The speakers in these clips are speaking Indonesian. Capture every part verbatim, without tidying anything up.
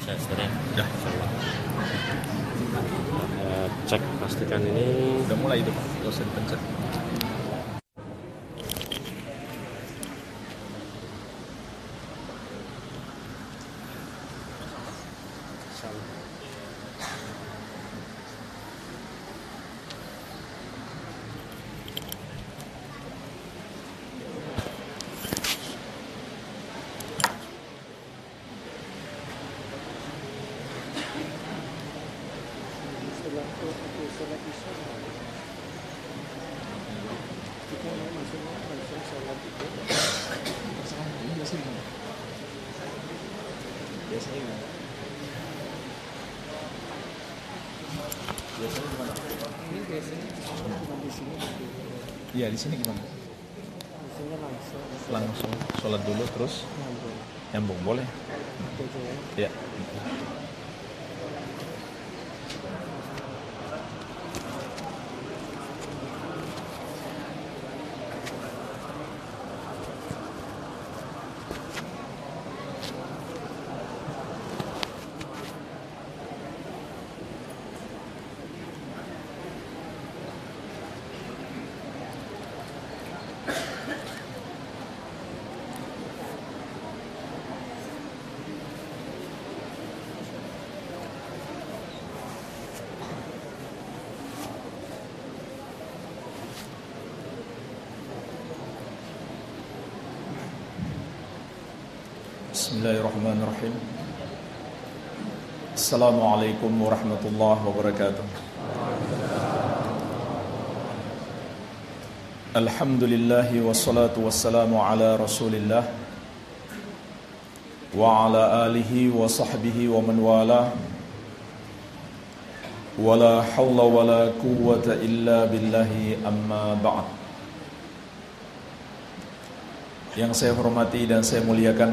bisa sering. Udah. Uh, cek pastikan ini Udah mulai itu Pak, nggak usah dipencet. Biasanya gimana? Biasanya gimana? Ini biasanya cuma di sini. Iya, di sini gimana? Biasanya langsung. Langsung sholat dulu terus Nyambung. nyambung boleh? Itu aja ya. Ya. Bismillahirrahmanirrahim. Assalamualaikum warahmatullahi wabarakatuh. Alhamdulillahi wassalatu wassalamu ala rasulillah wa ala alihi wa sahbihi wa man wala wa la hawla wa la quwwata illa billahi amma ba'd. Yang saya hormati dan saya muliakan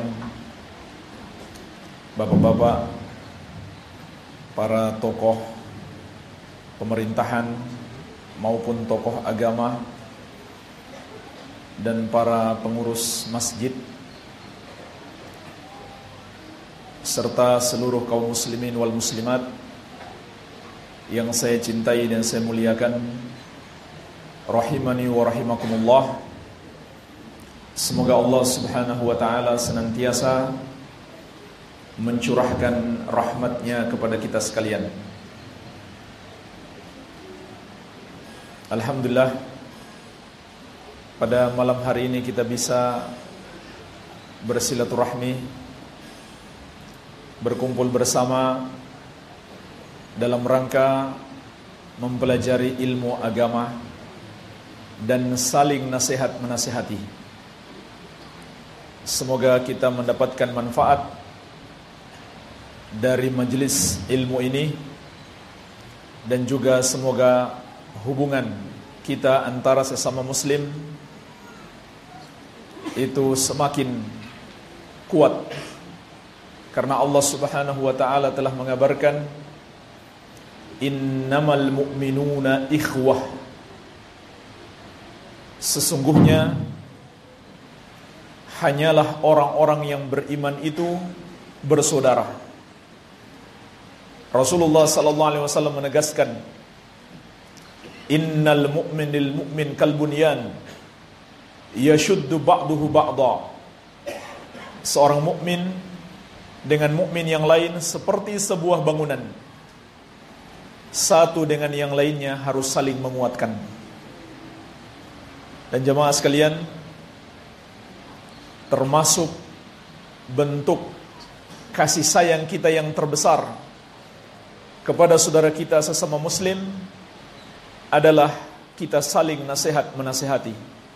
Bapak-bapak, para tokoh pemerintahan maupun tokoh agama dan para pengurus masjid serta seluruh kaum muslimin wal muslimat yang saya cintai dan saya muliakan, rahimani wa rahimakumullah. Semoga Allah Subhanahu wa taala senantiasa mencurahkan rahmatnya kepada kita sekalian. Alhamdulillah, pada malam hari ini kita bisa bersilaturahmi, berkumpul bersama dalam rangka mempelajari ilmu agama dan saling nasihat menasihati. Semoga kita mendapatkan manfaat dari majelis ilmu ini, dan juga semoga hubungan kita antara sesama muslim itu semakin kuat, karena Allah Subhanahu wa taala telah mengabarkan innamal mu'minuna ikhwah, sesungguhnya hanyalah orang-orang yang beriman itu bersaudara. Rasulullah sallallahu alaihi wasallam menegaskan, innal mu'minil mu'min kal bunyan yashuddu ba'duhu ba'dha. Seorang mukmin dengan mukmin yang lain seperti sebuah bangunan, satu dengan yang lainnya harus saling menguatkan. Dan jemaah sekalian, termasuk bentuk kasih sayang kita yang terbesar kepada saudara kita sesama muslim adalah kita saling nasihat menasihati.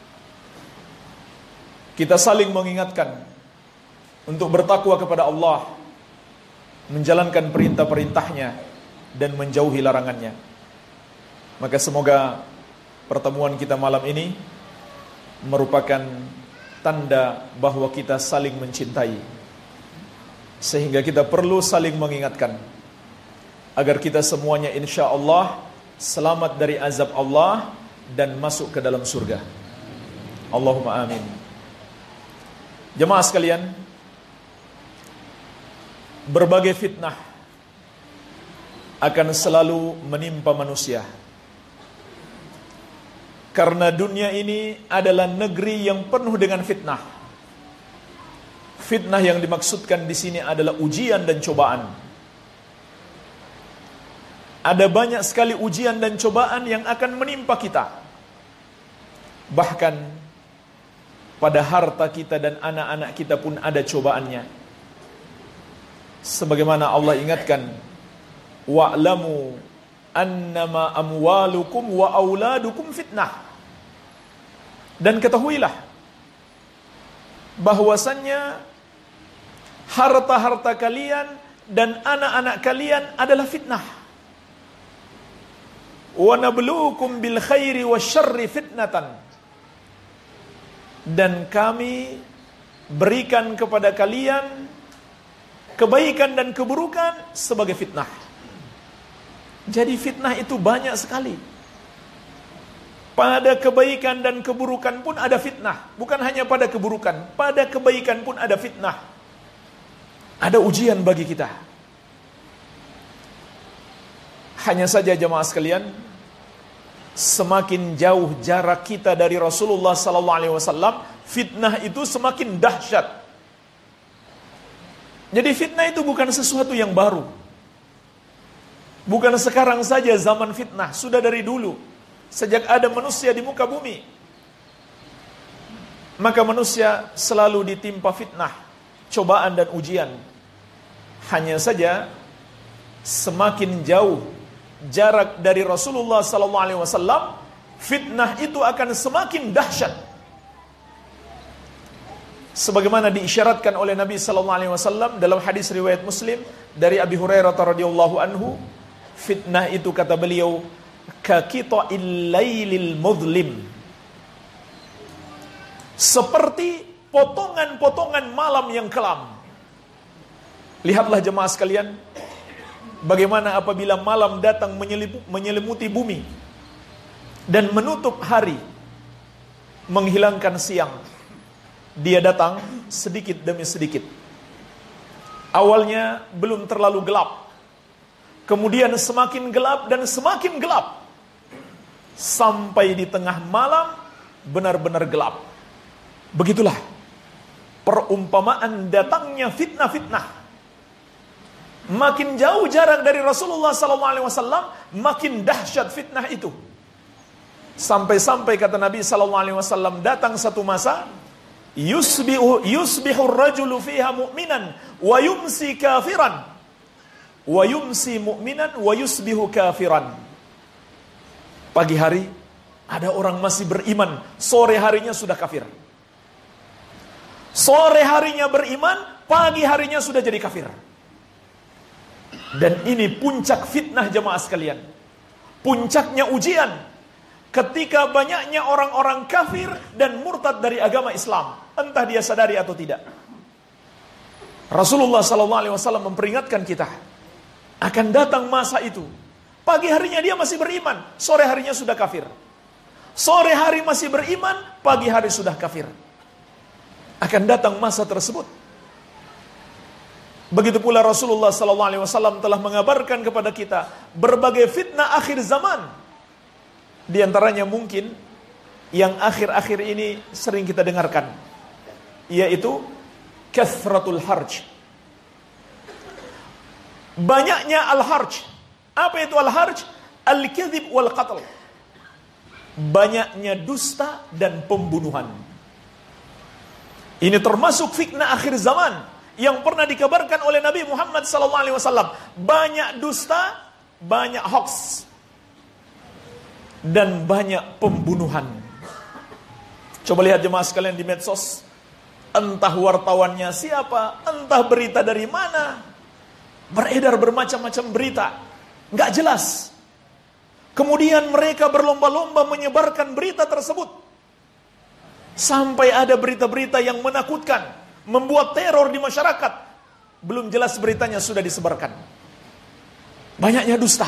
Kita saling mengingatkan untuk bertakwa kepada Allah, menjalankan perintah-perintahnya dan menjauhi larangannya. Maka semoga pertemuan kita malam ini merupakan tanda bahwa kita saling mencintai, sehingga kita perlu saling mengingatkan agar kita semuanya insya Allah selamat dari azab Allah dan masuk ke dalam surga. Allahumma amin. Jemaah sekalian, berbagai fitnah akan selalu menimpa manusia. Karena dunia ini adalah negeri yang penuh dengan fitnah. Fitnah yang dimaksudkan di sini adalah ujian dan cobaan. Ada banyak sekali ujian dan cobaan yang akan menimpa kita. Bahkan pada harta kita dan anak-anak kita pun ada cobaannya. Sebagaimana Allah ingatkan, wa'lamu annama amwalukum wa auladukum fitnah. Dan ketahuilah bahwasannya harta-harta kalian dan anak-anak kalian adalah fitnah. Wa nabluukum bil khairi wasyarri fitnatan. Dan kami berikan kepada kalian kebaikan dan keburukan sebagai fitnah. Jadi fitnah itu banyak sekali. Pada kebaikan dan keburukan pun ada fitnah. Bukan hanya pada keburukan, pada kebaikan pun ada fitnah. Ada ujian bagi kita. Hanya saja jemaah sekalian, semakin jauh jarak kita dari Rasulullah sallallahu alaihi wasallam, fitnah itu semakin dahsyat. Jadi fitnah itu bukan sesuatu yang baru. Bukan sekarang saja zaman fitnah, sudah dari dulu. Sejak ada manusia di muka bumi, maka manusia selalu ditimpa fitnah, cobaan dan ujian. Hanya saja semakin jauh jarak dari Rasulullah sallallahu alaihi wasallam, fitnah itu akan semakin dahsyat. Sebagaimana diisyaratkan oleh Nabi sallallahu alaihi wasallam dalam hadis riwayat Muslim dari Abi Hurairah radhiyallahu anhu, fitnah itu kata beliau kaqita'il lailil mudlim, seperti potongan-potongan malam yang kelam. Lihatlah jemaah sekalian, bagaimana apabila malam datang menyelimuti bumi dan menutup hari, menghilangkan siang. Dia datang sedikit demi sedikit. Awalnya belum terlalu gelap, kemudian semakin gelap dan semakin gelap, sampai di tengah malam benar-benar gelap. Begitulah perumpamaan datangnya fitnah-fitnah. Makin jauh jarak dari Rasulullah sallallahu alaihi wasallam, makin dahsyat fitnah itu. Sampai-sampai kata Nabi sallallahu alaihi wasallam, datang satu masa yusbihu yusbihu ar-rajulu fiha mu'minan wa yumsi kafiran wa yumsi mu'minan wa yusbihu kafiran. Pagi hari ada orang masih beriman, sore harinya sudah kafir. Sore harinya beriman, pagi harinya sudah jadi kafir. Dan ini puncak fitnah jemaah sekalian. Puncaknya ujian ketika banyaknya orang-orang kafir dan murtad dari agama Islam, entah dia sadari atau tidak. Rasulullah sallallahu alaihi wasallam memperingatkan kita, akan datang masa itu. Pagi harinya dia masih beriman, sore harinya sudah kafir. Sore hari masih beriman, pagi hari sudah kafir. Akan datang masa tersebut. Begitu pula Rasulullah sallallahu alaihi wasallam telah mengabarkan kepada kita berbagai fitnah akhir zaman. Di antaranya mungkin yang akhir-akhir ini sering kita dengarkan, yaitu kathratul harj. Banyaknya al-harj. Apa itu al-harj? Al-kadhib wal qatl. Banyaknya dusta dan pembunuhan. Ini termasuk fitnah akhir zaman yang pernah dikabarkan oleh Nabi Muhammad sallallahu alaihi wasallam. Banyak dusta, banyak hoax, dan banyak pembunuhan. Coba lihat jemaah sekalian di medsos. Entah wartawannya siapa, entah berita dari mana, beredar bermacam-macam berita, nggak jelas. Kemudian mereka berlomba-lomba menyebarkan berita tersebut, sampai ada berita-berita yang menakutkan, membuat teror di masyarakat. Belum jelas beritanya sudah disebarkan. Banyaknya dusta.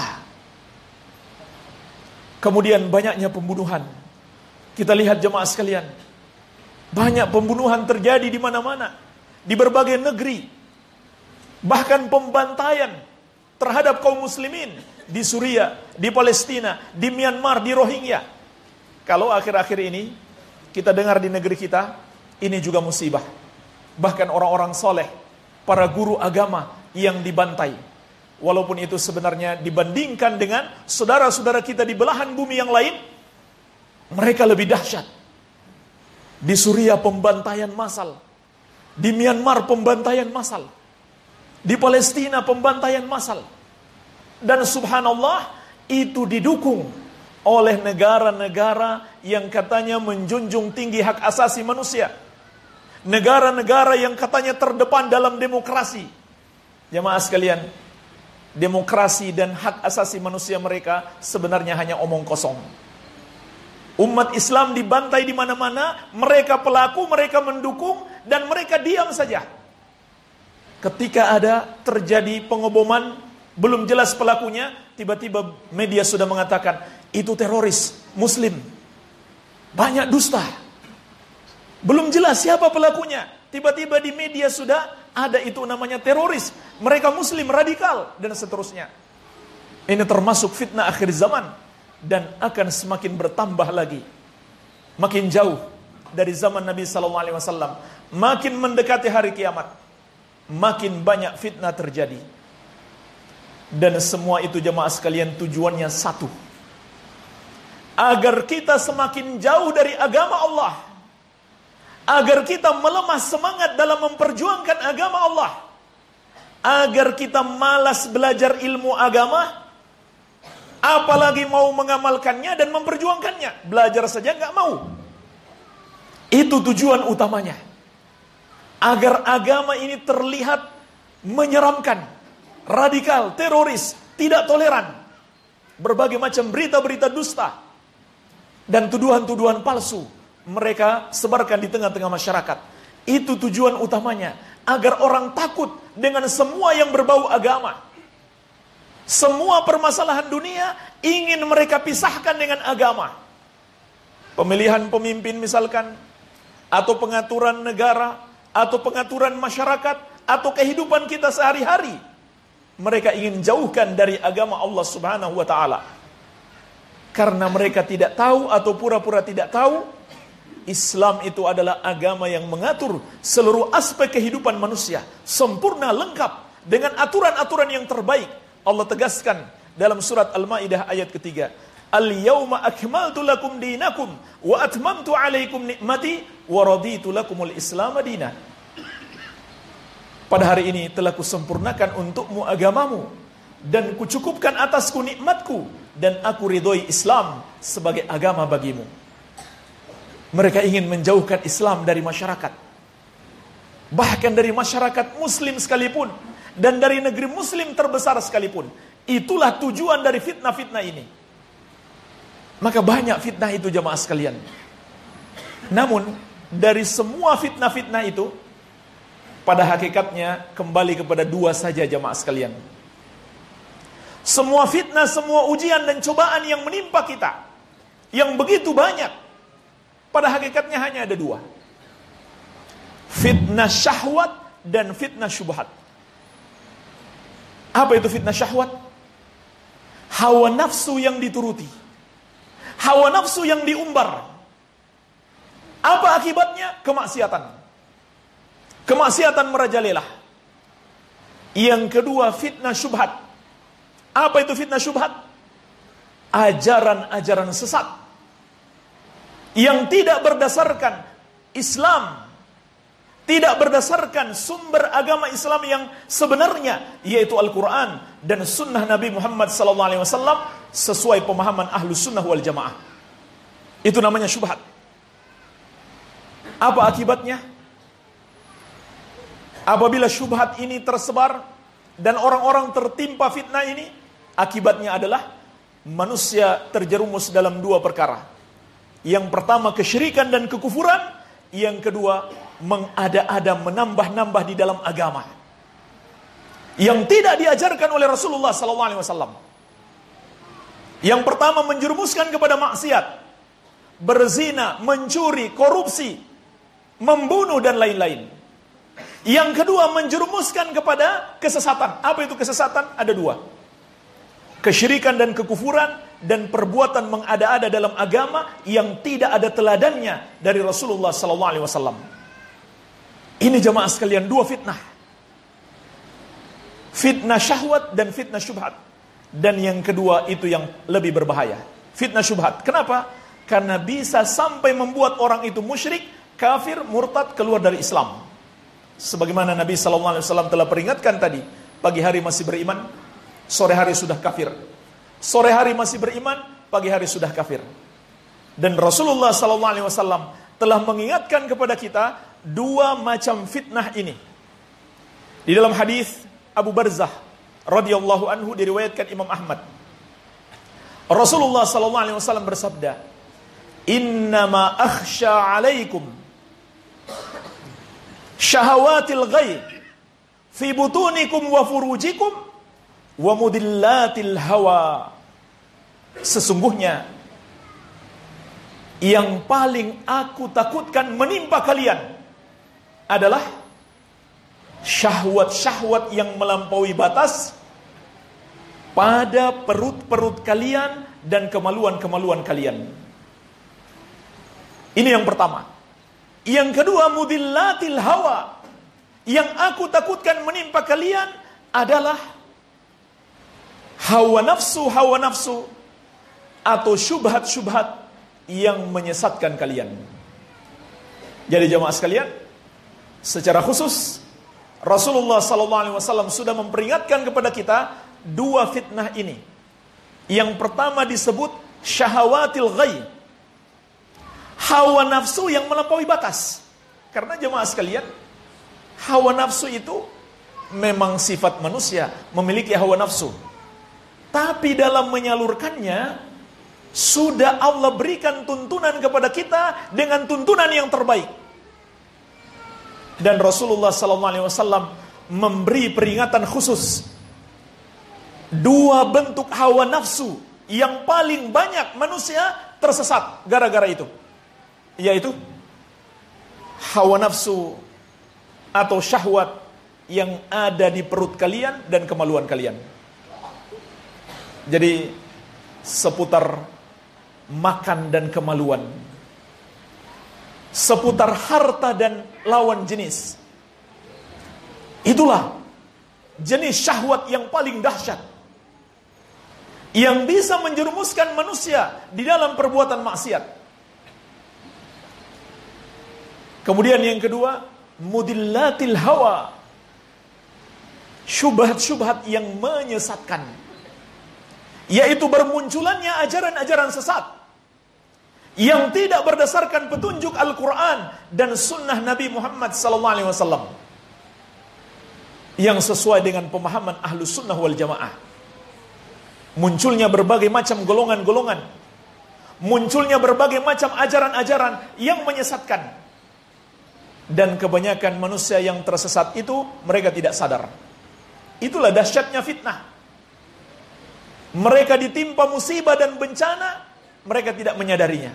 Kemudian banyaknya pembunuhan. Kita lihat jemaah sekalian, banyak pembunuhan terjadi di mana-mana, di berbagai negeri. bahkan pembantaian terhadap kaum muslimin di Suriah, di Palestina, di Myanmar, di Rohingya. Kalau akhir-akhir ini kita dengar di negeri kita, ini juga musibah. Bahkan orang-orang soleh, para guru agama yang dibantai. Walaupun itu sebenarnya dibandingkan dengan saudara-saudara kita di belahan bumi yang lain, mereka lebih dahsyat. Di Suriah pembantaian massal, di Myanmar pembantaian massal, di Palestina pembantaian massal. Dan subhanallah, itu didukung oleh negara-negara yang katanya menjunjung tinggi hak asasi manusia. Negara-negara yang katanya terdepan dalam demokrasi. Jemaah sekalian, demokrasi dan hak asasi manusia mereka sebenarnya hanya omong kosong. Umat Islam dibantai di mana-mana, mereka pelaku, mereka mendukung, dan mereka diam saja. Ketika ada terjadi pengeboman, belum jelas pelakunya, tiba-tiba media sudah mengatakan, itu teroris, muslim. Banyak dusta. Belum jelas siapa pelakunya. Tiba-tiba di media sudah ada itu namanya teroris. Mereka muslim, radikal, dan seterusnya. Ini termasuk fitnah akhir zaman. Dan akan semakin bertambah lagi. Makin jauh dari zaman Nabi sallallahu alaihi wasallam, makin mendekati hari kiamat, makin banyak fitnah terjadi. Dan semua itu jemaah sekalian tujuannya satu, agar kita semakin jauh dari agama Allah, agar kita melemah semangat dalam memperjuangkan agama Allah, agar kita malas belajar ilmu agama, apalagi mau mengamalkannya dan memperjuangkannya. Belajar saja nggak mau. Itu tujuan utamanya. Agar agama ini terlihat menyeramkan, radikal, teroris, tidak toleran. Berbagai macam berita-berita dusta dan tuduhan-tuduhan palsu mereka sebarkan di tengah-tengah masyarakat. Itu tujuan utamanya. Agar orang takut dengan semua yang berbau agama. Semua permasalahan dunia ingin mereka pisahkan dengan agama. Pemilihan pemimpin misalkan, atau pengaturan negara, atau pengaturan masyarakat, atau kehidupan kita sehari-hari. Mereka ingin jauhkan dari agama Allah subhanahu wa ta'ala. Karena mereka tidak tahu atau pura-pura tidak tahu, Islam itu adalah agama yang mengatur seluruh aspek kehidupan manusia. Sempurna, lengkap, dengan aturan-aturan yang terbaik. Allah tegaskan dalam surat Al-Maidah ayat ketiga, Al-yawma akmaltu lakum dinakum wa atmamtu alaikum nikmati wa raditu lakumul Islam madina. Pada hari ini telah kusempurnakan untukmu agamamu dan kucukupkan atasku nikmatku dan aku ridhoi Islam sebagai agama bagimu. Mereka ingin menjauhkan Islam dari masyarakat, bahkan dari masyarakat muslim sekalipun, dan dari negeri muslim terbesar sekalipun. Itulah tujuan dari fitnah-fitnah ini. Maka banyak fitnah itu jemaah sekalian. Namun dari semua fitnah-fitnah itu, pada hakikatnya kembali kepada dua saja jemaah sekalian. Semua fitnah, semua ujian dan cobaan yang menimpa kita, yang begitu banyak, pada hakikatnya hanya ada dua. Fitnah syahwat dan fitnah syubhat. Apa itu fitnah syahwat? Hawa nafsu yang dituruti, hawa nafsu yang diumbar. Apa akibatnya? Kemaksiatan. Kemaksiatan merajalela. Yang kedua fitnah syubhat. Apa itu fitnah syubhat? Ajaran-ajaran sesat yang tidak berdasarkan Islam, tidak berdasarkan sumber agama Islam yang sebenarnya, yaitu Al-Quran dan sunnah Nabi Muhammad sallallahu alaihi wasallam sesuai pemahaman Ahlus Sunnah wal Jamaah. Itu namanya syubhat. Apa akibatnya? Apabila syubhat ini tersebar dan orang-orang tertimpa fitnah ini, akibatnya adalah manusia terjerumus dalam dua perkara. Yang pertama kesyirikan dan kekufuran, yang kedua mengada-ada, menambah-nambah di dalam agama yang tidak diajarkan oleh Rasulullah sallallahu alaihi wasallam. Yang pertama menjerumuskan kepada maksiat, berzina, mencuri, korupsi, membunuh dan lain-lain. Yang kedua, menjerumuskan kepada kesesatan. Apa itu kesesatan? Ada dua. Kesyirikan dan kekufuran, dan perbuatan mengada-ada dalam agama yang tidak ada teladannya dari Rasulullah sallallahu alaihi wasallam. Ini jemaah sekalian, dua fitnah. Fitnah syahwat dan fitnah syubhat. Dan yang kedua itu yang lebih berbahaya. Fitnah syubhat. Kenapa? Karena bisa sampai membuat orang itu musyrik, kafir, murtad, keluar dari Islam. Sebagaimana Nabi sallallahu alaihi wasallam telah peringatkan tadi, pagi hari masih beriman, sore hari sudah kafir. Sore hari masih beriman, pagi hari sudah kafir. Dan Rasulullah sallallahu alaihi wasallam telah mengingatkan kepada kita dua macam fitnah ini. Di dalam hadis Abu Barzah radhiyallahu anhu diriwayatkan Imam Ahmad. Rasulullah sallallahu alaihi wasallam bersabda, "Innama akhsha 'alaikum syahawatil ghaib fi butunikum wa furujikum wa mudillatil hawa." Sesungguhnya yang paling aku takutkan menimpa kalian adalah syahwat-syahwat yang melampaui batas pada perut-perut kalian dan kemaluan-kemaluan kalian. Ini yang pertama. Yang kedua, mudillatil hawa. Yang aku takutkan menimpa kalian adalah hawa nafsu, hawa nafsu atau syubhat-syubhat yang menyesatkan kalian. Jadi jemaah sekalian, secara khusus Rasulullah sallallahu alaihi wasallam sudah memperingatkan kepada kita dua fitnah ini. Yang pertama disebut syahawatil ghaib, hawa nafsu yang melampaui batas. Karena jemaah sekalian, hawa nafsu itu memang sifat manusia, memiliki hawa nafsu. Tapi dalam menyalurkannya, sudah Allah berikan tuntunan kepada kita dengan tuntunan yang terbaik. Dan Rasulullah sallallahu alaihi wasallam memberi peringatan khusus. Dua bentuk hawa nafsu yang paling banyak manusia tersesat gara-gara itu, yaitu hawa nafsu atau syahwat yang ada di perut kalian dan kemaluan kalian. Jadi seputar makan dan kemaluan, seputar harta dan lawan jenis, itulah jenis syahwat yang paling dahsyat, yang bisa menjerumuskan manusia di dalam perbuatan maksiat. Kemudian yang kedua, mudillatil hawa, syubhat-syubhat yang menyesatkan, yaitu bermunculannya ajaran-ajaran sesat yang tidak berdasarkan petunjuk Al-Quran dan sunnah Nabi Muhammad sallallahu alaihi wasallam, yang sesuai dengan pemahaman Ahlus Sunnah wal Jamaah. Munculnya berbagai macam golongan-golongan, munculnya berbagai macam ajaran-ajaran yang menyesatkan, dan kebanyakan manusia yang tersesat itu mereka tidak sadar. Itulah dahsyatnya fitnah. Mereka ditimpa musibah dan bencana, mereka tidak menyadarinya.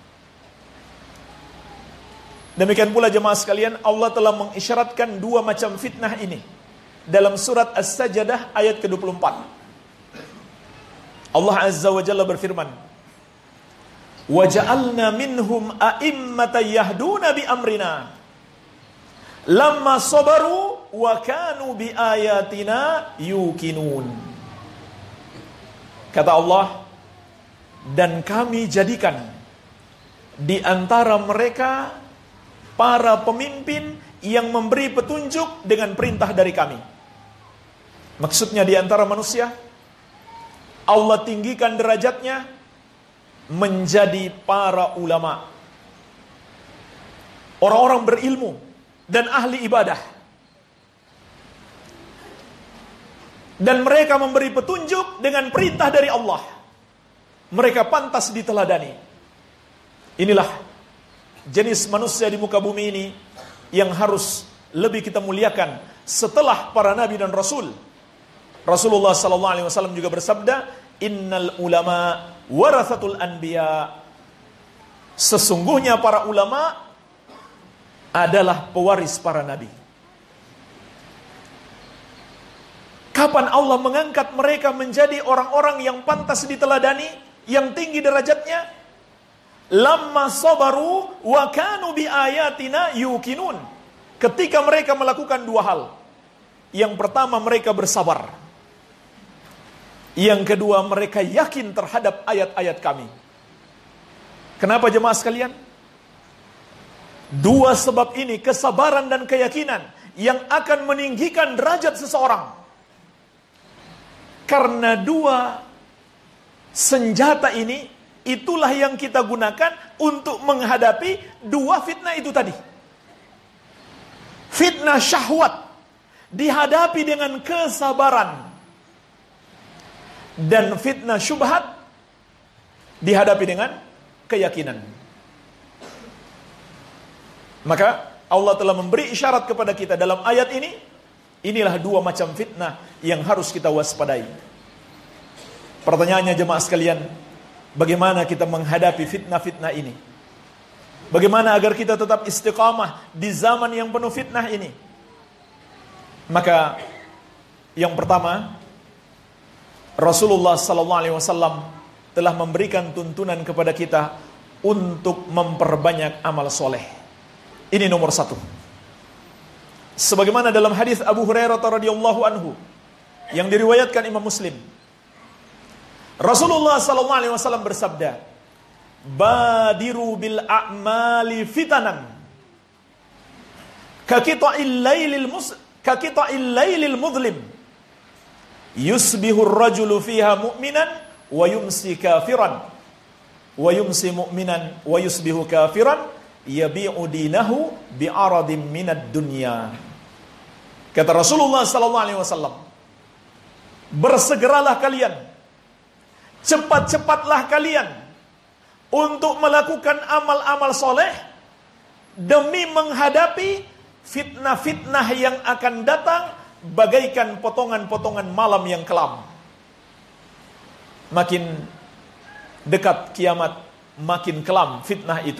Demikian pula jemaah sekalian, Allah telah mengisyaratkan dua macam fitnah ini dalam surat As-Sajdah ayat ke dua puluh empat. Allah Azza wa Jalla berfirman, "Wa ja'alna minhum a'immatan yahduna bi amrina lamma sabaru wa kanu bi ayatina yuqinun." Kata Allah, dan kami jadikan di antara mereka para pemimpin yang memberi petunjuk dengan perintah dari kami. Maksudnya di antara manusia, Allah tinggikan derajatnya menjadi para ulama, orang-orang berilmu dan ahli ibadah. Dan mereka memberi petunjuk dengan perintah dari Allah. Mereka pantas diteladani. Inilah jenis manusia di muka bumi ini yang harus lebih kita muliakan setelah para nabi dan rasul. Rasulullah sallallahu alaihi wasallam juga bersabda, "Innal ulama warathatul anbiya." Sesungguhnya para ulama adalah pewaris para nabi. Kapan Allah mengangkat mereka menjadi orang-orang yang pantas diteladani, yang tinggi derajatnya? Lamma sabaru wa kanu bi ayatina yuqinun. Ketika mereka melakukan dua hal. Yang pertama, mereka bersabar. Yang kedua, mereka yakin terhadap ayat-ayat kami. Kenapa jemaah sekalian? Dua sebab ini, kesabaran dan keyakinan, yang akan meninggikan derajat seseorang. Karena dua senjata ini, itulah yang kita gunakan untuk menghadapi dua fitnah itu tadi. Fitnah syahwat dihadapi dengan kesabaran. Dan fitnah syubhat dihadapi dengan keyakinan. Maka Allah telah memberi isyarat kepada kita dalam ayat ini. Inilah dua macam fitnah yang harus kita waspadai. Pertanyaannya jemaah sekalian, bagaimana kita menghadapi fitnah-fitnah ini? Bagaimana agar kita tetap istiqamah di zaman yang penuh fitnah ini? Maka yang pertama, Rasulullah sallallahu alaihi wasallam telah memberikan tuntunan kepada kita untuk memperbanyak amal soleh. Ini nomor satu. Sebagaimana dalam hadis Abu Hurairah radhiyallahu anhu yang diriwayatkan Imam Muslim, Rasulullah sallallahu alaihi wasallam bersabda, "Badiru bil a'mali fitanan ka qita'il lailil mus ka qita'il lailil mudlim yusbihu ar-rajulu fiha mu'minan wa yumsi kafiran wa yumsi mu'minan wa yusbihu kafiran yabi'u dinahu bi'aradin minad dunya." Kata Rasulullah sallallahu alaihi wasallam, bersegeralah kalian, cepat-cepatlah kalian untuk melakukan amal-amal soleh demi menghadapi fitnah-fitnah yang akan datang bagaikan potongan-potongan malam yang kelam. Makin dekat kiamat, makin kelam fitnah itu.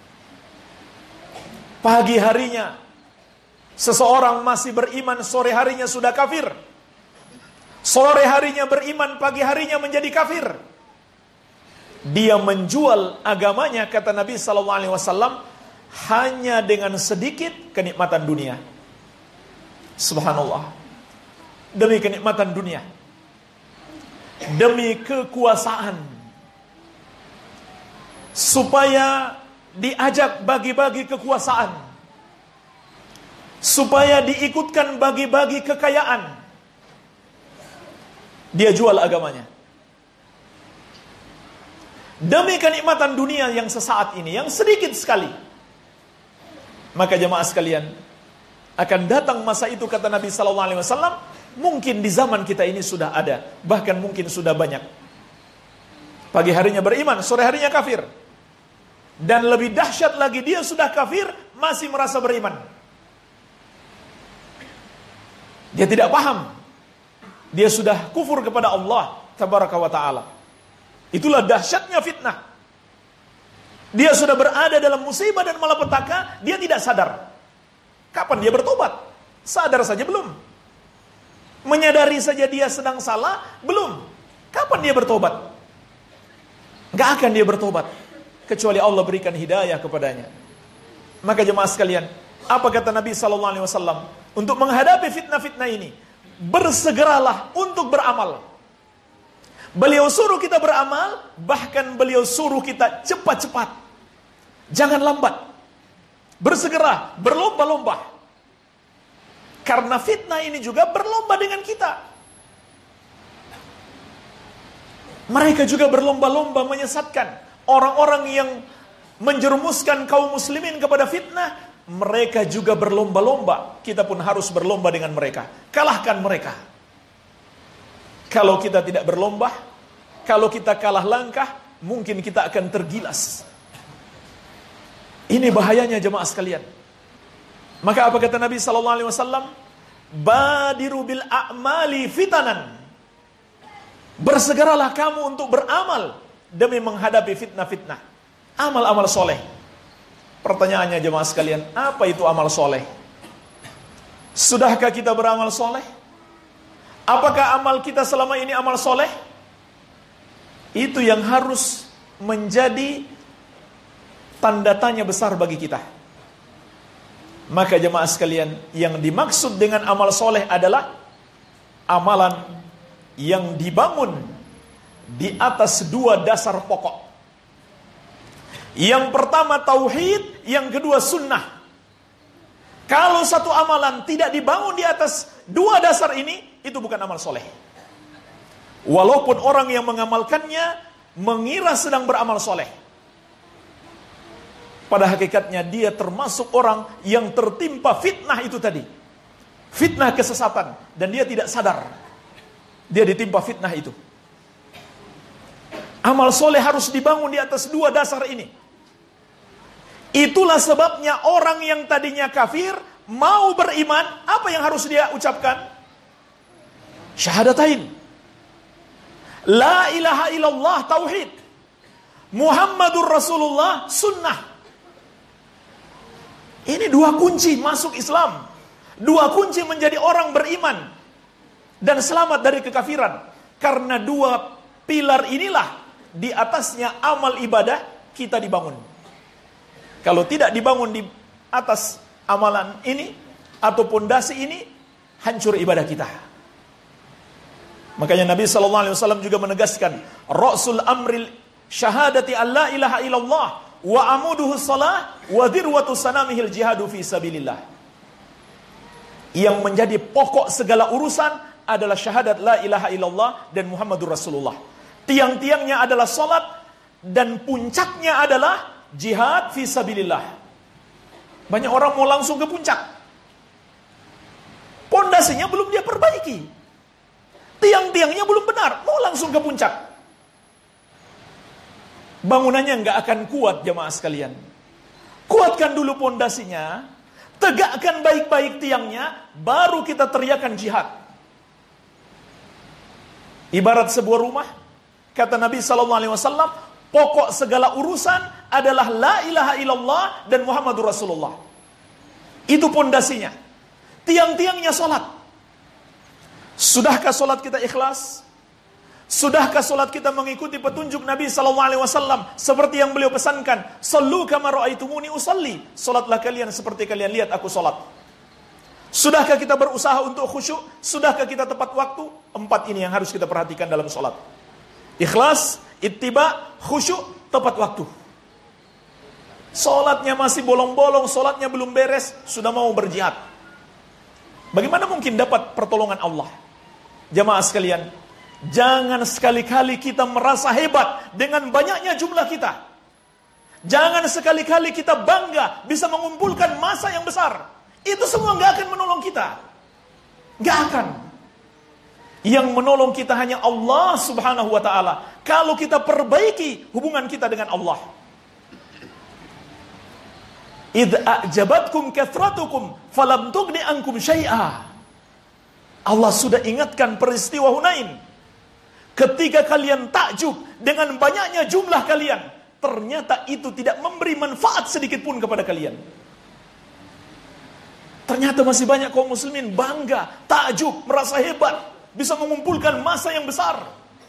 Pagi harinya seseorang masih beriman, sore harinya sudah kafir. Sore harinya beriman, pagi harinya menjadi kafir. Dia menjual agamanya, kata Nabi sallallahu alaihi wasallam, hanya dengan sedikit kenikmatan dunia. Subhanallah. Demi kenikmatan dunia, demi kekuasaan, supaya diajak bagi-bagi kekuasaan, supaya diikutkan bagi-bagi kekayaan, dia jual agamanya. Demi kenikmatan dunia yang sesaat ini, yang sedikit sekali. Maka jemaah sekalian, akan datang masa itu, kata Nabi sallallahu alaihi wasallam, mungkin di zaman kita ini sudah ada, bahkan mungkin sudah banyak. Pagi harinya beriman, sore harinya kafir. Dan lebih dahsyat lagi, dia sudah kafir, masih merasa beriman. Dia tidak paham. Dia sudah kufur kepada Allah tabaraka wa ta'ala. Itulah dahsyatnya fitnah. Dia sudah berada dalam musibah dan malapetaka, dia tidak sadar. Kapan dia bertobat? Sadar saja belum. Menyadari saja dia sedang salah, belum. Kapan dia bertobat? Gak akan dia bertobat kecuali Allah berikan hidayah kepadanya. Maka jemaah sekalian, apa kata Nabi sallallahu alaihi wasallam untuk menghadapi fitnah-fitnah ini? Bersegeralah untuk beramal. Beliau suruh kita beramal, bahkan beliau suruh kita cepat-cepat. Jangan lambat. Bersegera, berlomba-lomba. Karena fitnah ini juga berlomba dengan kita. Mereka juga berlomba-lomba menyesatkan orang-orang yang menjerumuskan kaum muslimin kepada fitnah. Mereka juga berlomba-lomba. Kita pun harus berlomba dengan mereka. Kalahkan mereka. Kalau kita tidak berlomba, kalau kita kalah langkah, mungkin kita akan tergilas. Ini bahayanya jemaah sekalian. Maka apa kata Nabi sallallahu alaihi wasallam? Badiru bil a'mali fitanan. Bersegeralah kamu untuk beramal demi menghadapi fitnah-fitnah. Amal-amal soleh. Pertanyaannya jemaah sekalian, apa itu amal soleh? Sudahkah kita beramal soleh? Apakah amal kita selama ini amal soleh? Itu yang harus menjadi tanda tanya besar bagi kita. Maka jemaah sekalian, yang dimaksud dengan amal soleh adalah amalan yang dibangun di atas dua dasar pokok. Yang pertama tauhid, yang kedua sunnah. Kalau satu amalan tidak dibangun di atas dua dasar ini, itu bukan amal soleh. Walaupun orang yang mengamalkannya mengira sedang beramal soleh, pada hakikatnya dia termasuk orang yang tertimpa fitnah itu tadi. Fitnah kesesatan. Dan dia tidak sadar dia ditimpa fitnah itu. Amal soleh harus dibangun di atas dua dasar ini. Itulah sebabnya orang yang tadinya kafir mau beriman, apa yang harus dia ucapkan? Syahadatain. La ilaha illallah, tauhid. Muhammadur Rasulullah, sunnah. Ini dua kunci masuk Islam. Dua kunci menjadi orang beriman dan selamat dari kekafiran. Karena dua pilar inilah di atasnya amal ibadah kita dibangun. Kalau tidak dibangun di atas amalan ini atau pondasi ini, hancur ibadah kita. Makanya Nabi sallallahu alaihi wasallam juga menegaskan, Rasul amril syahadati alla ilaha illallah wa amuduhu salah wa dirwatu sanamihil jihadu fi sabilillah. Yang menjadi pokok segala urusan adalah syahadat la ilaha illallah dan Muhammadur Rasulullah. Tiang-tiangnya adalah salat dan puncaknya adalah jihad fi sabilillah. Banyak orang mau langsung ke puncak, pondasinya belum dia perbaiki, tiang-tiangnya belum benar, mau langsung ke puncak, bangunannya nggak akan kuat. Jamaah sekalian, kuatkan dulu pondasinya, tegakkan baik-baik tiangnya, baru kita teriakan jihad. Ibarat sebuah rumah, kata Nabi sallallahu alaihi wasallam, pokok segala urusan adalah la ilaha illallah dan Muhammadur Rasulullah. Itu pondasinya. Tiang-tiangnya salat. Sudahkah salat kita ikhlas? Sudahkah salat kita mengikuti petunjuk Nabi sallallahu alaihi wasallam seperti yang beliau pesankan, "Shallu kama ra'aitumuni usalli." Salatlah kalian seperti kalian lihat aku salat. Sudahkah kita berusaha untuk khusyuk? Sudahkah kita tepat waktu? Empat ini yang harus kita perhatikan dalam salat. Ikhlas, ittiba, khusyuk, tepat waktu. Salatnya masih bolong-bolong, salatnya belum beres, sudah mau berjihad. Bagaimana mungkin dapat pertolongan Allah? Jamaah sekalian, jangan sekali-kali kita merasa hebat dengan banyaknya jumlah kita. Jangan sekali-kali kita bangga bisa mengumpulkan massa yang besar. Itu semua gak akan menolong kita. Gak akan. Yang menolong kita hanya Allah subhanahu wa ta'ala. Kalau kita perbaiki hubungan kita dengan Allah. Idh a'jabatkum kathratukum falam tughni ankum syai'a. Allah sudah ingatkan peristiwa Hunain. Ketika kalian takjub dengan banyaknya jumlah kalian, ternyata itu tidak memberi manfaat sedikit pun kepada kalian. Ternyata masih banyak kaum muslimin bangga, takjub, merasa hebat, bisa mengumpulkan massa yang besar.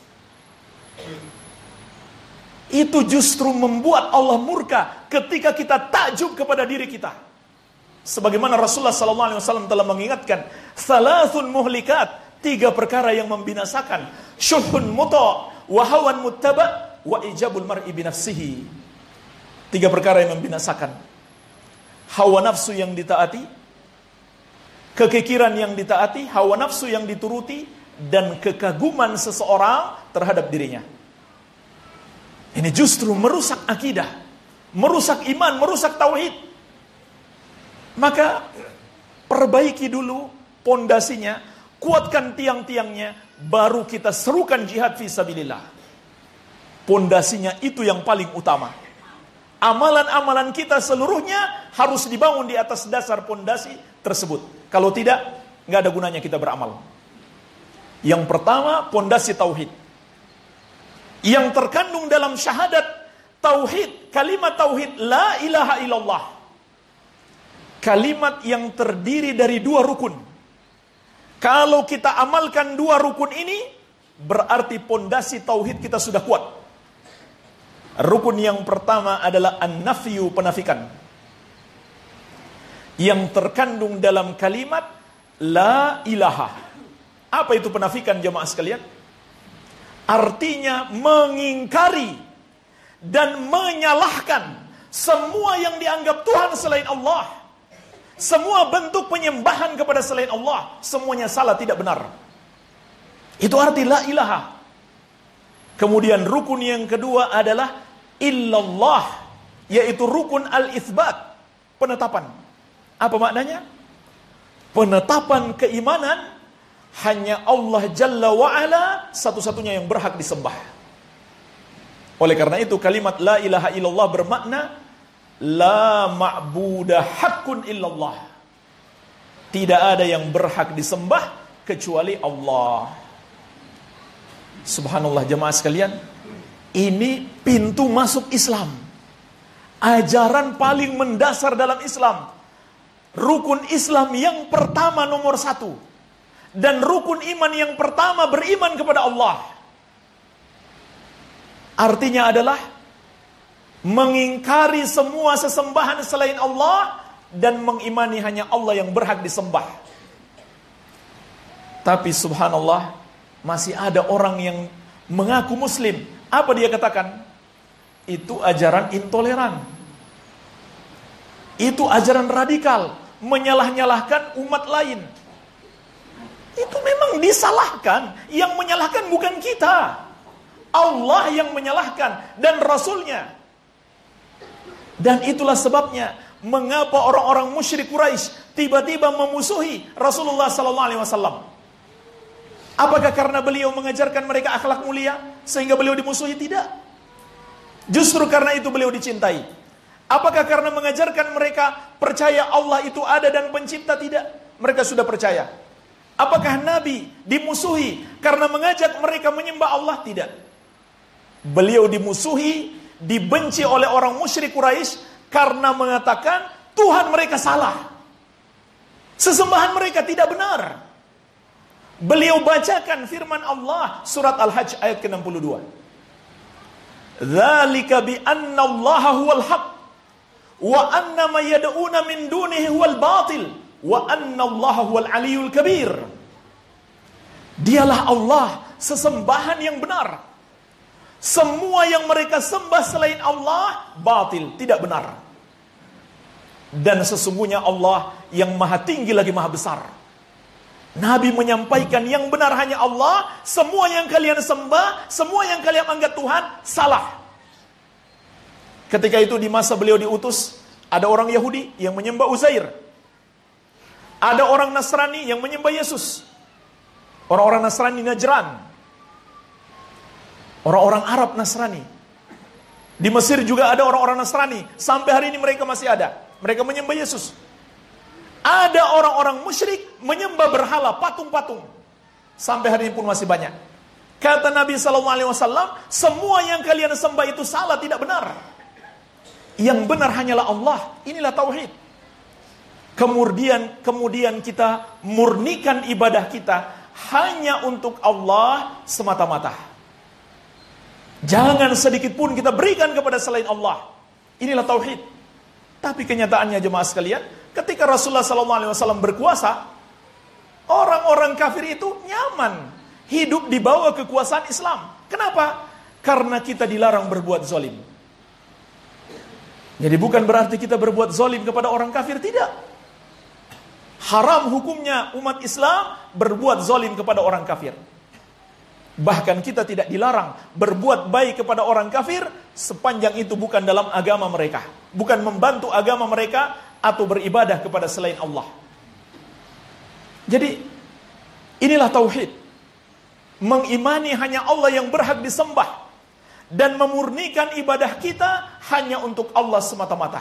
Itu justru membuat Allah murka ketika kita takjub kepada diri kita. Sebagaimana Rasulullah sallallahu alaihi wasallam telah mengingatkan, "Salasun muhlikat," tiga perkara yang membinasakan, syuhun muta' wa hawan muttaba' wa ijabul mar'i bi nafsihi. Tiga perkara yang membinasakan. Hawa nafsu yang ditaati, kekikiran yang ditaati, hawa nafsu yang dituruti, dan kekaguman seseorang terhadap dirinya. Ini justru merusak akidah, merusak iman, merusak tauhid. Maka perbaiki dulu pondasinya, kuatkan tiang-tiangnya, baru kita serukan jihad fi sabilillah. Pondasinya itu yang paling utama. Amalan-amalan kita seluruhnya harus dibangun di atas dasar pondasi tersebut. Kalau tidak, nggak ada gunanya kita beramal. Yang pertama, pondasi tauhid. Yang terkandung dalam syahadat tauhid, kalimat tauhid la ilaha illallah. Kalimat yang terdiri dari dua rukun. Kalau kita amalkan dua rukun ini, berarti pondasi tauhid kita sudah kuat. Rukun yang pertama adalah an-nafyu, penafikan, yang terkandung dalam kalimat la ilaha. Apa itu penafikan, jemaah sekalian? Artinya mengingkari dan menyalahkan semua yang dianggap Tuhan selain Allah. Semua bentuk penyembahan kepada selain Allah, semuanya salah, tidak benar. Itu arti la ilaha. Kemudian rukun yang kedua adalah illallah, yaitu rukun al-itsbat, penetapan. Apa maknanya? Penetapan keimanan hanya Allah Jalla wa'ala satu-satunya yang berhak disembah. Oleh karena itu kalimat la ilaha illallah bermakna la ma'budah haqqun illallah. Tidak ada yang berhak disembah kecuali Allah. Subhanallah, jemaah sekalian, ini pintu masuk Islam. Ajaran paling mendasar dalam Islam. Rukun Islam yang pertama, nomor satu. Dan rukun iman yang pertama, beriman kepada Allah. Artinya adalah mengingkari semua sesembahan selain Allah dan mengimani hanya Allah yang berhak disembah. Tapi subhanallah, masih ada orang yang mengaku muslim. Apa dia katakan? Itu ajaran intoleran. Itu ajaran radikal, menyalah-nyalahkan umat lain. Itu memang disalahkan. Yang menyalahkan bukan kita, Allah yang menyalahkan dan Rasulnya. Dan itulah sebabnya mengapa orang-orang musyrik Quraisy tiba-tiba memusuhi Rasulullah sallallahu alaihi wasallam. Apakah karena beliau mengajarkan mereka akhlak mulia sehingga beliau dimusuhi? Tidak. Justru karena itu beliau dicintai. Apakah karena mengajarkan mereka percaya Allah itu ada dan pencipta? Tidak. Mereka sudah percaya. Apakah Nabi dimusuhi karena mengajak mereka menyembah Allah? Tidak. Beliau dimusuhi, dibenci oleh orang musyrik Quraisy karena mengatakan Tuhan mereka salah. Sesembahan mereka tidak benar. Beliau bacakan firman Allah surat Al-Hajj ayat ke enam puluh dua. Dzalika bi anna Allah huwal haq wa anna ma yad'una min dunihi huwal batil wa anna Allah huwal aliyul kabir. Dialah Allah, sesembahan yang benar. Semua yang mereka sembah selain Allah batil, tidak benar. Dan sesungguhnya Allah yang maha tinggi lagi maha besar. Nabi menyampaikan yang benar hanya Allah. Semua yang kalian sembah, semua yang kalian anggap Tuhan, salah. Ketika itu di masa beliau diutus, ada orang Yahudi yang menyembah Uzair. Ada orang Nasrani yang menyembah Yesus. Orang-orang Nasrani Najran. Orang-orang Arab Nasrani. Di Mesir juga ada orang-orang Nasrani. Sampai hari ini mereka masih ada. Mereka menyembah Yesus. Ada orang-orang musyrik menyembah berhala, patung-patung. Sampai hari ini pun masih banyak. Kata Nabi shallallahu alaihi wasallam, semua yang kalian sembah itu salah, tidak benar. Yang benar hanyalah Allah. Inilah tauhid. Kemudian kemudian kita murnikan ibadah kita hanya untuk Allah semata-mata. Jangan sedikit pun kita berikan kepada selain Allah. Inilah tauhid. Tapi kenyataannya jemaah sekalian, ketika Rasulullah shallallahu alaihi wasallam berkuasa, orang-orang kafir itu nyaman hidup di bawah kekuasaan Islam. Kenapa? Karena kita dilarang berbuat zalim. Jadi bukan berarti kita berbuat zalim kepada orang kafir, tidak. Haram hukumnya umat Islam berbuat zalim kepada orang kafir. Bahkan kita tidak dilarang berbuat baik kepada orang kafir sepanjang itu bukan dalam agama mereka, bukan membantu agama mereka atau beribadah kepada selain Allah. Jadi inilah tauhid. Mengimani hanya Allah yang berhak disembah dan memurnikan ibadah kita hanya untuk Allah semata-mata.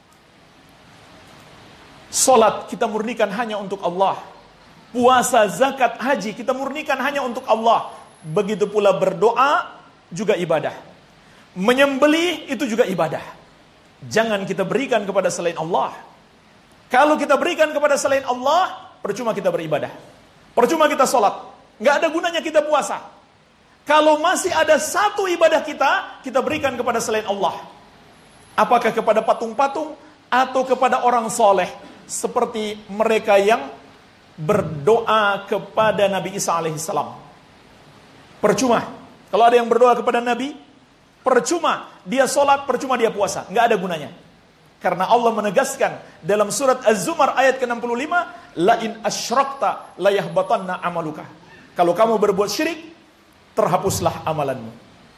Salat kita murnikan hanya untuk Allah. Puasa, zakat, haji kita murnikan hanya untuk Allah. Begitu pula berdoa juga ibadah. Menyembelih itu juga ibadah. Jangan kita berikan kepada selain Allah. Kalau kita berikan kepada selain Allah, percuma kita beribadah. Percuma kita sholat, nggak ada gunanya kita puasa. Kalau masih ada satu ibadah kita, kita berikan kepada selain Allah. Apakah kepada patung-patung atau kepada orang soleh, seperti mereka yang berdoa kepada Nabi Isa alaihissalam. Percuma. Kalau ada yang berdoa kepada Nabi, percuma dia sholat, percuma dia puasa, nggak ada gunanya. Karena Allah menegaskan dalam surat Az-Zumar ayat ke enam puluh lima, la in asyrakta la yahbatanna amaluka. Kalau kamu berbuat syirik, terhapuslah amalanmu.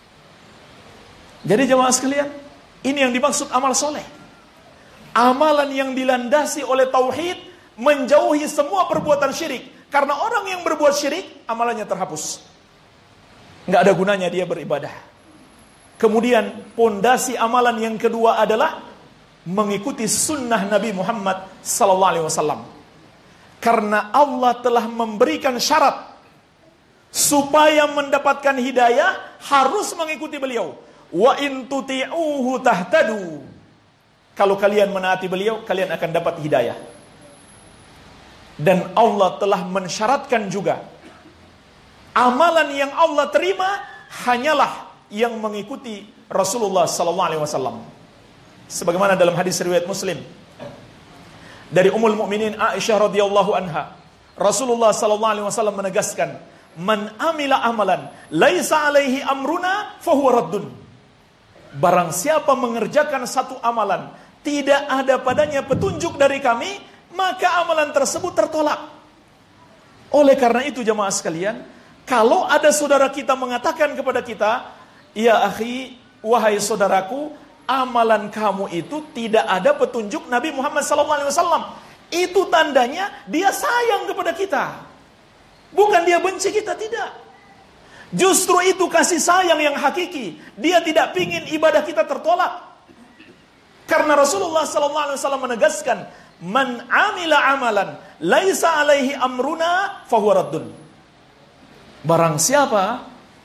Jadi jemaah sekalian, ini yang dimaksud amal soleh. Amalan yang dilandasi oleh tauhid, menjauhi semua perbuatan syirik. Karena orang yang berbuat syirik, amalannya terhapus. Nggak ada gunanya dia beribadah. Kemudian pondasi amalan yang kedua adalah mengikuti sunnah Nabi Muhammad sallallahu alaihi wasallam. Karena Allah telah memberikan syarat supaya mendapatkan hidayah harus mengikuti beliau. Wa in tuti'uhu tahtadu. Kalau kalian menaati beliau, kalian akan dapat hidayah. Dan Allah telah mensyaratkan juga amalan yang Allah terima hanyalah yang mengikuti Rasulullah sallallahu alaihi wasallam. Sebagaimana dalam hadis riwayat Muslim dari Ummul Mukminin Aisyah radhiyallahu anha, Rasulullah sallallahu alaihi wasallam menegaskan, "Man amila amalan laisa alaihi amruna fahuwa raddun." Barang siapa mengerjakan satu amalan tidak ada padanya petunjuk dari kami, maka amalan tersebut tertolak. Oleh karena itu jemaah sekalian, kalau ada saudara kita mengatakan kepada kita, "Ya akhi, wahai saudaraku, amalan kamu itu tidak ada petunjuk Nabi Muhammad sallallahu alaihi wasallam." Itu tandanya dia sayang kepada kita. Bukan dia benci kita, tidak. Justru itu kasih sayang yang hakiki. Dia tidak pingin ibadah kita tertolak. Karena Rasulullah sallallahu alaihi wasallam menegaskan, "Man amila amalan laisa alaihi amruna fahuwa raddun." Barang siapa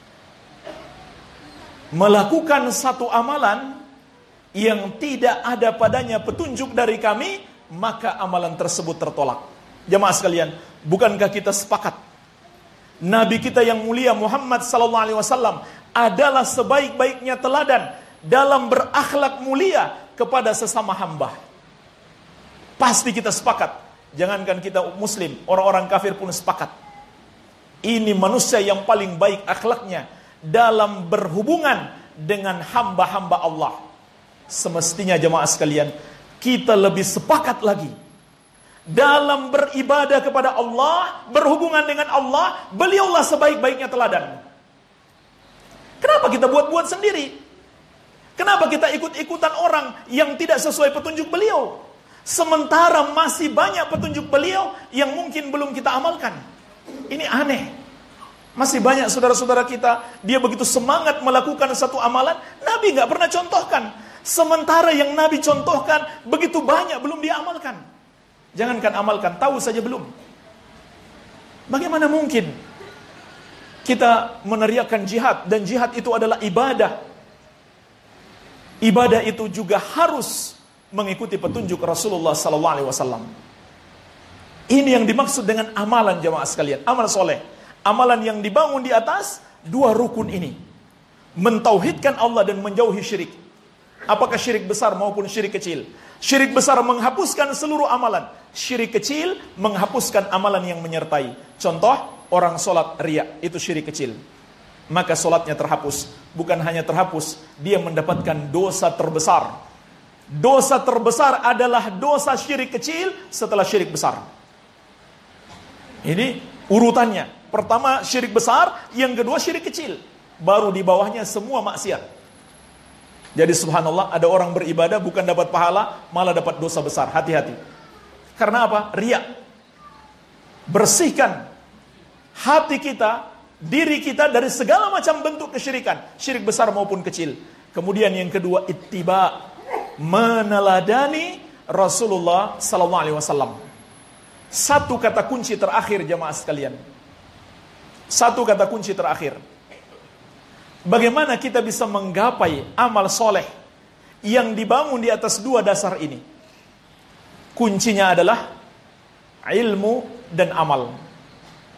melakukan satu amalan yang tidak ada padanya petunjuk dari kami, maka amalan tersebut tertolak. Jemaah sekalian, bukankah kita sepakat Nabi kita yang mulia Muhammad sallallahu alaihi wasallam adalah sebaik-baiknya teladan dalam berakhlak mulia kepada sesama hamba? Pasti kita sepakat. Jangankan kita muslim, orang-orang kafir pun sepakat. Ini manusia yang paling baik akhlaknya dalam berhubungan dengan hamba-hamba Allah. Semestinya jemaah sekalian, kita lebih sepakat lagi dalam beribadah kepada Allah, berhubungan dengan Allah. Beliaulah sebaik-baiknya teladan. Kenapa kita buat-buat sendiri? Kenapa kita ikut-ikutan orang yang tidak sesuai petunjuk beliau? Sementara masih banyak petunjuk beliau yang mungkin belum kita amalkan. Ini aneh. Masih banyak saudara-saudara kita, dia begitu semangat melakukan satu amalan, Nabi nggak pernah contohkan. Sementara yang Nabi contohkan begitu banyak belum diamalkan. Jangankan amalkan, tahu saja belum. Bagaimana mungkin kita meneriakkan jihad, dan jihad itu adalah ibadah. Ibadah itu juga harus mengikuti petunjuk Rasulullah sallallahu alaihi wasallam. Ini yang dimaksud dengan amalan jemaah sekalian, amal soleh. Amalan yang dibangun di atas dua rukun ini. Mentauhidkan Allah dan menjauhi syirik. Apakah syirik besar maupun syirik kecil? Syirik besar menghapuskan seluruh amalan. Syirik kecil menghapuskan amalan yang menyertai. Contoh, orang sholat riya, itu syirik kecil. Maka sholatnya terhapus. Bukan hanya terhapus, dia mendapatkan dosa terbesar. Dosa terbesar adalah dosa syirik kecil setelah syirik besar. Ini urutannya. Pertama syirik besar, yang kedua syirik kecil. Baru di bawahnya semua maksiat. Jadi subhanallah, ada orang beribadah bukan dapat pahala, malah dapat dosa besar. Hati-hati. Karena apa? Riya. Bersihkan hati kita, diri kita dari segala macam bentuk kesyirikan, syirik besar maupun kecil. Kemudian yang kedua, ittiba, meneladani Rasulullah sallallahu alaihi wasallam. Satu kata kunci terakhir jemaah sekalian. Satu kata kunci terakhir. Bagaimana kita bisa menggapai amal soleh yang dibangun di atas dua dasar ini? Kuncinya adalah ilmu dan amal.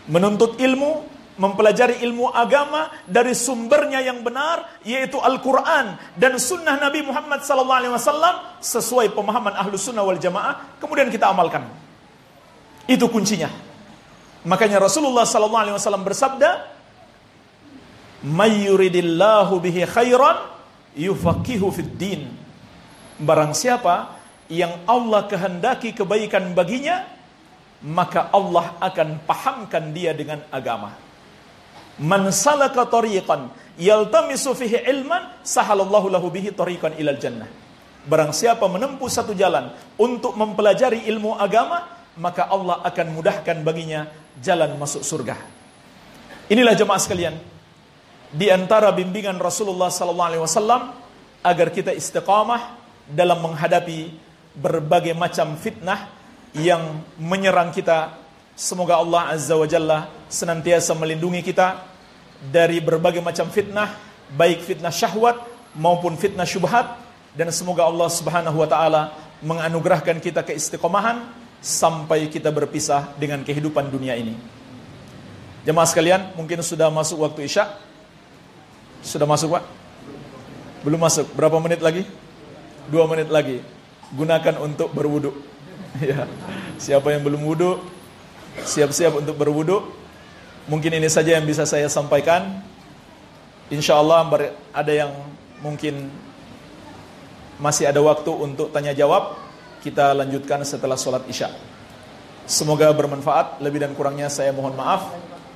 Menuntut ilmu, mempelajari ilmu agama dari sumbernya yang benar, yaitu Al-Quran dan sunnah Nabi Muhammad sallallahu alaihi wasallam sesuai pemahaman Ahlus Sunnah wal Jamaah, kemudian kita amalkan. Itu kuncinya. Makanya Rasulullah sallallahu alaihi wasallam bersabda, "May yuridillahu bihi khairan yufaqihu fid din." Barang siapa yang Allah kehendaki kebaikan baginya, maka Allah akan pahamkan dia dengan agama. Man salaka tariqan yaltamisu fihi ilman sahalallahu lahu bihi tariqan ilal jannah. Barang siapa menempuh satu jalan untuk mempelajari ilmu agama, maka Allah akan mudahkan baginya jalan masuk surga. Inilah jemaah sekalian, di antara bimbingan Rasulullah sallallahu alaihi wasallam agar kita istiqamah dalam menghadapi berbagai macam fitnah yang menyerang kita. Semoga Allah Azza wa Jalla senantiasa melindungi kita dari berbagai macam fitnah, baik fitnah syahwat maupun fitnah syubhat, dan semoga Allah Subhanahu wa taala menganugerahkan kita keistiqomahan sampai kita berpisah dengan kehidupan dunia ini. Jemaah sekalian, mungkin sudah masuk waktu Isya. Sudah masuk, Pak? Belum masuk. Berapa menit lagi? Dua menit lagi. Gunakan untuk berwudu. Ya. Siapa yang belum wudu, siap-siap untuk berwudu. Mungkin ini saja yang bisa saya sampaikan. Insya Allah ada yang mungkin masih ada waktu untuk tanya jawab. Kita lanjutkan setelah sholat Isya. Semoga bermanfaat. Lebih dan kurangnya saya mohon maaf.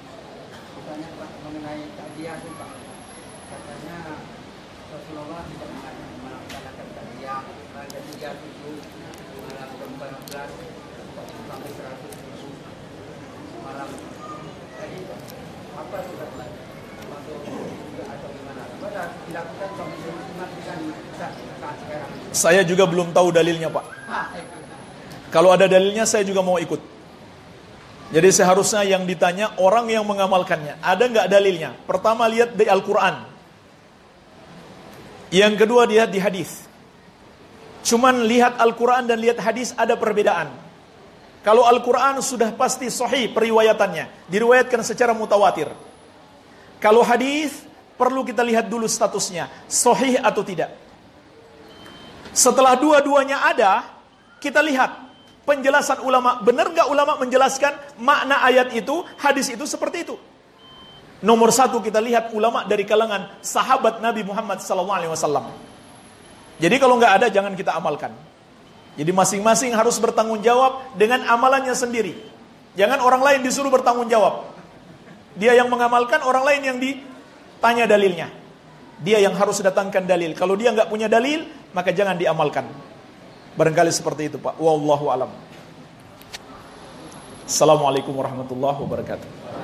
Saya juga belum tahu dalilnya, Pak. Kalau ada dalilnya saya juga mau ikut. Jadi seharusnya yang ditanya orang yang mengamalkannya. Ada nggak dalilnya? Pertama lihat di Al-Quran. Yang kedua lihat di hadis. Cuman lihat Al-Quran dan lihat hadis ada perbedaan. Kalau Al-Quran sudah pasti sahih periwayatannya, diriwayatkan secara mutawatir. Kalau hadis perlu kita lihat dulu statusnya, sahih atau tidak. Setelah dua-duanya ada, kita lihat penjelasan ulama. Benar nggak ulama menjelaskan makna ayat itu, hadis itu seperti itu? Nomor satu kita lihat ulama dari kalangan sahabat Nabi Muhammad sallallahu alaihi wasallam. Jadi kalau nggak ada jangan kita amalkan. Jadi masing-masing harus bertanggung jawab dengan amalannya sendiri. Jangan orang lain disuruh bertanggung jawab. Dia yang mengamalkan, orang lain yang ditanya dalilnya. Dia yang harus datangkan dalil. Kalau dia nggak punya dalil, maka jangan diamalkan. Barangkali seperti itu, Pak. Wallahu alam. Assalamualaikum warahmatullahi wabarakatuh.